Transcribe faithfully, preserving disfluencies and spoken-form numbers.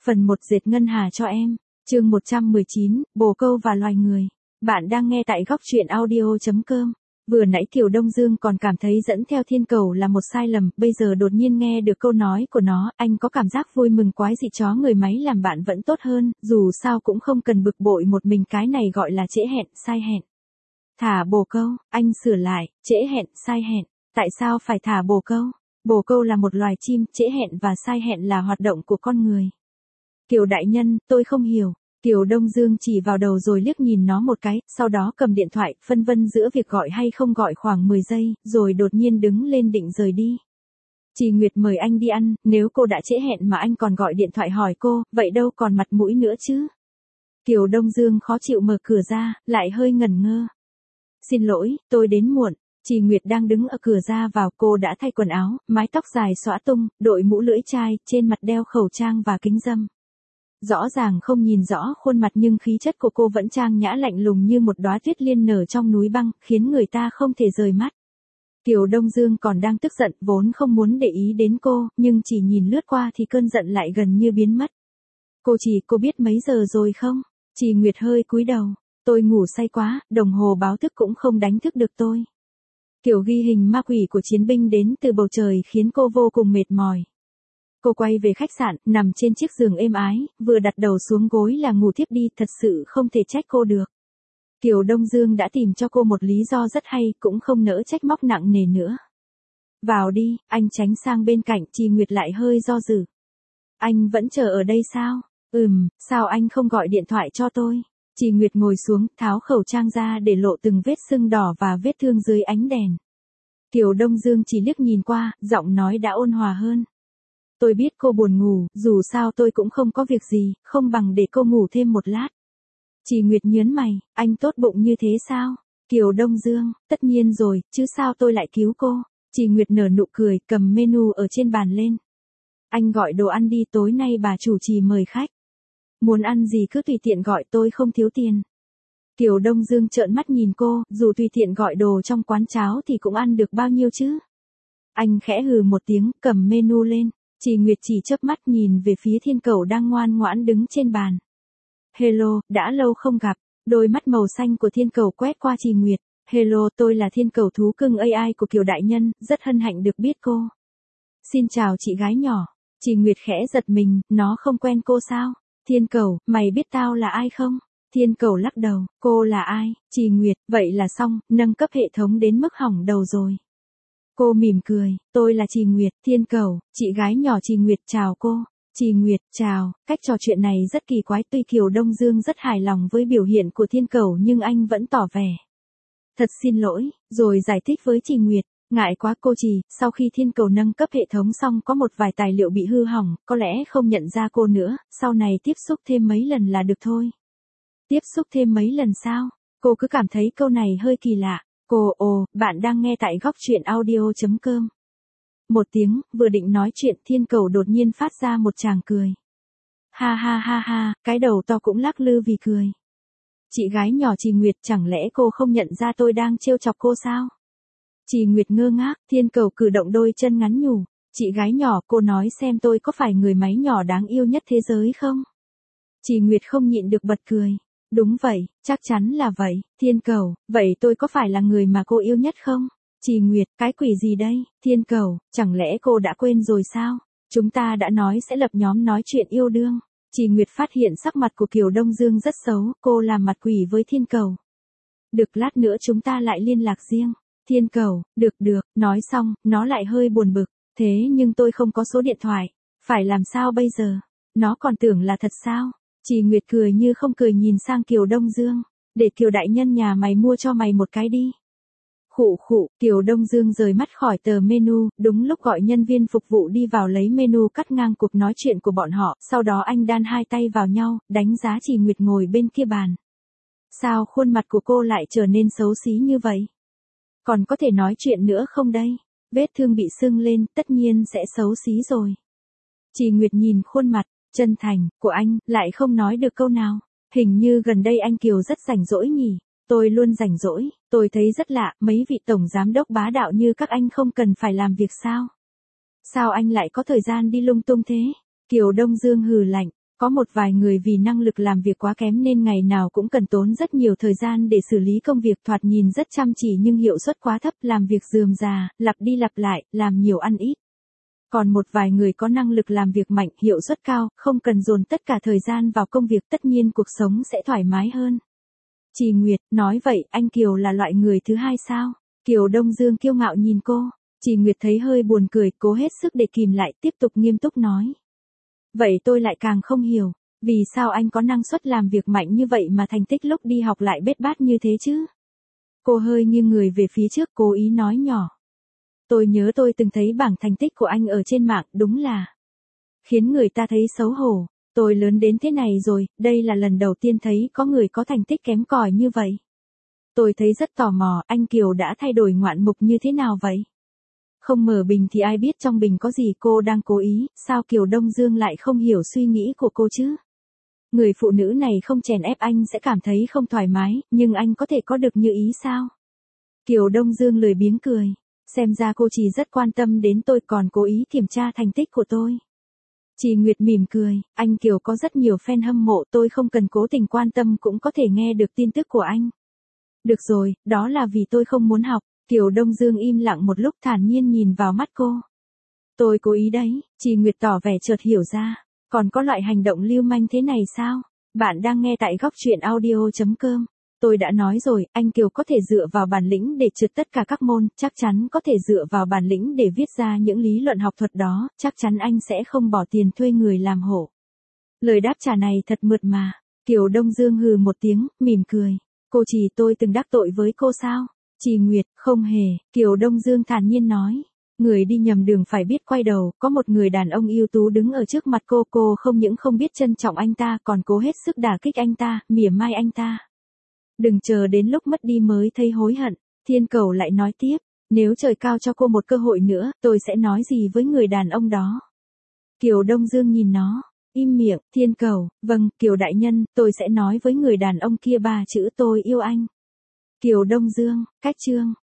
Phần một dệt ngân hà cho em. Chương một trăm mười chín, bồ câu và loài người. Bạn đang nghe tại góc truyện audio chấm com. Vừa nãy Kiều Đông Dương còn cảm thấy dẫn theo thiên cầu là một sai lầm, bây giờ đột nhiên nghe được câu nói của nó, anh có cảm giác vui mừng quái dị. Chó người máy làm bạn vẫn tốt hơn, dù sao cũng không cần bực bội một mình, cái này gọi là trễ hẹn, sai hẹn. Thả bồ câu, anh sửa lại, trễ hẹn, sai hẹn. Tại sao phải thả bồ câu? Bồ câu là một loài chim, trễ hẹn và sai hẹn là hoạt động của con người. Kiều đại nhân, tôi không hiểu. Kiều Đông Dương chỉ vào đầu rồi liếc nhìn nó một cái, sau đó cầm điện thoại, phân vân giữa việc gọi hay không gọi khoảng mười giây, rồi đột nhiên đứng lên định rời đi. Chị Nguyệt mời anh đi ăn, nếu cô đã trễ hẹn mà anh còn gọi điện thoại hỏi cô, vậy đâu còn mặt mũi nữa chứ? Kiều Đông Dương khó chịu mở cửa ra, lại hơi ngẩn ngơ. Xin lỗi, tôi đến muộn. Chị Nguyệt đang đứng ở cửa ra vào, cô đã thay quần áo, mái tóc dài xõa tung, đội mũ lưỡi chai, trên mặt đeo khẩu trang và kính râm. Rõ ràng không nhìn rõ khuôn mặt nhưng khí chất của cô vẫn trang nhã lạnh lùng như một đóa tuyết liên nở trong núi băng, khiến người ta không thể rời mắt. Kiều Đông Dương còn đang tức giận, vốn không muốn để ý đến cô, nhưng chỉ nhìn lướt qua thì cơn giận lại gần như biến mất. Cô chỉ, cô biết mấy giờ rồi không? Chị Nguyệt hơi cúi đầu. Tôi ngủ say quá, đồng hồ báo thức cũng không đánh thức được tôi. Kiểu ghi hình ma quỷ của chiến binh đến từ bầu trời khiến cô vô cùng mệt mỏi. Cô quay về khách sạn, nằm trên chiếc giường êm ái, vừa đặt đầu xuống gối là ngủ thiếp đi, thật sự không thể trách cô được. Kiều Đông Dương đã tìm cho cô một lý do rất hay, cũng không nỡ trách móc nặng nề nữa. Vào đi, anh tránh sang bên cạnh, chị Nguyệt lại hơi do dự. Anh vẫn chờ ở đây sao? Ừm, sao anh không gọi điện thoại cho tôi? Chị Nguyệt ngồi xuống, tháo khẩu trang ra để lộ từng vết sưng đỏ và vết thương dưới ánh đèn. Kiều Đông Dương chỉ liếc nhìn qua, giọng nói đã ôn hòa hơn. Tôi biết cô buồn ngủ, dù sao tôi cũng không có việc gì, không bằng để cô ngủ thêm một lát. Chị Nguyệt nhớn mày, anh tốt bụng như thế sao? Kiều Đông Dương, tất nhiên rồi, chứ sao tôi lại cứu cô? Chị Nguyệt nở nụ cười, cầm menu ở trên bàn lên. Anh gọi đồ ăn đi, tối nay bà chủ trì mời khách. Muốn ăn gì cứ tùy tiện gọi, tôi không thiếu tiền. Kiều Đông Dương trợn mắt nhìn cô, dù tùy tiện gọi đồ trong quán cháo thì cũng ăn được bao nhiêu chứ? Anh khẽ hừ một tiếng, cầm menu lên. Chị Nguyệt chỉ chớp mắt nhìn về phía thiên cầu đang ngoan ngoãn đứng trên bàn. Hello, đã lâu không gặp. Đôi mắt màu xanh của thiên cầu quét qua chị Nguyệt. Hello, tôi là thiên cầu thú cưng a i của Kiều đại nhân, rất hân hạnh được biết cô. Xin chào chị gái nhỏ. Chị Nguyệt khẽ giật mình, nó không quen cô sao? Thiên cầu, mày biết tao là ai không? Thiên cầu lắc đầu, cô là ai? Chị Nguyệt, vậy là xong, nâng cấp hệ thống đến mức hỏng đầu rồi. Cô mỉm cười, tôi là chị Nguyệt. Thiên cầu, chị gái nhỏ chị Nguyệt chào cô. Chị Nguyệt, chào. Cách trò chuyện này rất kỳ quái, tuy Kiều Đông Dương rất hài lòng với biểu hiện của thiên cầu nhưng anh vẫn tỏ vẻ. Thật xin lỗi, rồi giải thích với chị Nguyệt. Ngại quá cô chị, sau khi thiên cầu nâng cấp hệ thống xong có một vài tài liệu bị hư hỏng, có lẽ không nhận ra cô nữa, sau này tiếp xúc thêm mấy lần là được thôi. Tiếp xúc thêm mấy lần sao? Cô cứ cảm thấy câu này hơi kỳ lạ. Cô, ồ, bạn đang nghe tại góc truyện audio chấm com. Một tiếng, vừa định nói chuyện thiên cầu đột nhiên phát ra một tràng cười. Ha ha ha ha, cái đầu to cũng lắc lư vì cười. Chị gái nhỏ chị Nguyệt, chẳng lẽ cô không nhận ra tôi đang trêu chọc cô sao? Chị Nguyệt ngơ ngác, thiên cầu cử động đôi chân ngắn nhủ. Chị gái nhỏ, cô nói xem tôi có phải người máy nhỏ đáng yêu nhất thế giới không? Chị Nguyệt không nhịn được bật cười. Đúng vậy, chắc chắn là vậy. Thiên cầu, vậy tôi có phải là người mà cô yêu nhất không? Chị Nguyệt, cái quỷ gì đây? Thiên cầu, chẳng lẽ cô đã quên rồi sao? Chúng ta đã nói sẽ lập nhóm nói chuyện yêu đương. Chị Nguyệt phát hiện sắc mặt của Kiều Đông Dương rất xấu, cô làm mặt quỷ với thiên cầu. Được, lát nữa chúng ta lại liên lạc riêng. Thiên cầu, được được, nói xong, nó lại hơi buồn bực. Thế nhưng tôi không có số điện thoại. Phải làm sao bây giờ? Nó còn tưởng là thật sao? Chị Nguyệt cười như không cười nhìn sang Kiều Đông Dương. Để Kiều đại nhân nhà mày mua cho mày một cái đi. Khụ khụ, Kiều Đông Dương rời mắt khỏi tờ menu, đúng lúc gọi nhân viên phục vụ đi vào lấy menu cắt ngang cuộc nói chuyện của bọn họ, sau đó anh đan hai tay vào nhau, đánh giá chị Nguyệt ngồi bên kia bàn. Sao khuôn mặt của cô lại trở nên xấu xí như vậy? Còn có thể nói chuyện nữa không đây? Vết thương bị sưng lên, tất nhiên sẽ xấu xí rồi. Chị Nguyệt nhìn khuôn mặt chân thành của anh, lại không nói được câu nào. Hình như gần đây anh Kiều rất rảnh rỗi nhỉ? Tôi luôn rảnh rỗi, tôi thấy rất lạ, mấy vị tổng giám đốc bá đạo như các anh không cần phải làm việc sao? Sao anh lại có thời gian đi lung tung thế? Kiều Đông Dương hừ lạnh, Có một vài người vì năng lực làm việc quá kém nên ngày nào cũng cần tốn rất nhiều thời gian để xử lý công việc, thoạt nhìn rất chăm chỉ nhưng hiệu suất quá thấp, làm việc rườm rà, lặp đi lặp lại, làm nhiều ăn ít. Còn một vài người có năng lực làm việc mạnh, hiệu suất cao, không cần dồn tất cả thời gian vào công việc, tất nhiên cuộc sống sẽ thoải mái hơn. Trì Nguyệt, nói vậy, anh Kiều là loại người thứ hai sao? Kiều Đông Dương kiêu ngạo nhìn cô. Trì Nguyệt thấy hơi buồn cười, cố hết sức để kìm lại, tiếp tục nghiêm túc nói. Vậy tôi lại càng không hiểu, vì sao anh có năng suất làm việc mạnh như vậy mà thành tích lúc đi học lại bết bát như thế chứ? Cô hơi nghiêng người về phía trước, cố ý nói nhỏ. Tôi nhớ tôi từng thấy bảng thành tích của anh ở trên mạng, đúng là khiến người ta thấy xấu hổ. Tôi lớn đến thế này rồi, đây là lần đầu tiên thấy có người có thành tích kém cỏi như vậy. Tôi thấy rất tò mò, anh Kiều đã thay đổi ngoạn mục như thế nào vậy? Không mở bình thì ai biết trong bình có gì, cô đang cố ý, sao Kiều Đông Dương lại không hiểu suy nghĩ của cô chứ? Người phụ nữ này không chèn ép anh sẽ cảm thấy không thoải mái, nhưng anh có thể có được như ý sao? Kiều Đông Dương lười biếng cười, xem ra cô chỉ rất quan tâm đến tôi, còn cố ý kiểm tra thành tích của tôi. Trì Nguyệt mỉm cười, anh Kiều có rất nhiều fan hâm mộ, tôi không cần cố tình quan tâm cũng có thể nghe được tin tức của anh. Được rồi, đó là vì tôi không muốn học. Kiều Đông Dương im lặng một lúc, thản nhiên nhìn vào mắt cô. Tôi cố ý đấy. Trì Nguyệt tỏ vẻ chợt hiểu ra. Còn có loại hành động lưu manh thế này sao? Bạn đang nghe tại góc truyện audio chấm com. Tôi đã nói rồi, anh Kiều có thể dựa vào bản lĩnh để trượt tất cả các môn, chắc chắn có thể dựa vào bản lĩnh để viết ra những lý luận học thuật đó, chắc chắn anh sẽ không bỏ tiền thuê người làm hộ. Lời đáp trả này thật mượt mà. Kiều Đông Dương hừ một tiếng, mỉm cười. Cô Trì, tôi từng đắc tội với cô sao? Trì Nguyệt, không hề. Kiều Đông Dương thản nhiên nói. Người đi nhầm đường phải biết quay đầu, có một người đàn ông ưu tú đứng ở trước mặt cô, cô không những không biết trân trọng anh ta, còn cố hết sức đả kích anh ta, mỉa mai anh ta. Đừng chờ đến lúc mất đi mới thấy hối hận. Thiên Cầu lại nói tiếp, nếu trời cao cho cô một cơ hội nữa, tôi sẽ nói gì với người đàn ông đó? Kiều Đông Dương nhìn nó, im miệng. Thiên Cầu, vâng, Kiều đại nhân, tôi sẽ nói với người đàn ông kia ba chữ tôi yêu anh. Kiều Đông Dương, cách chương.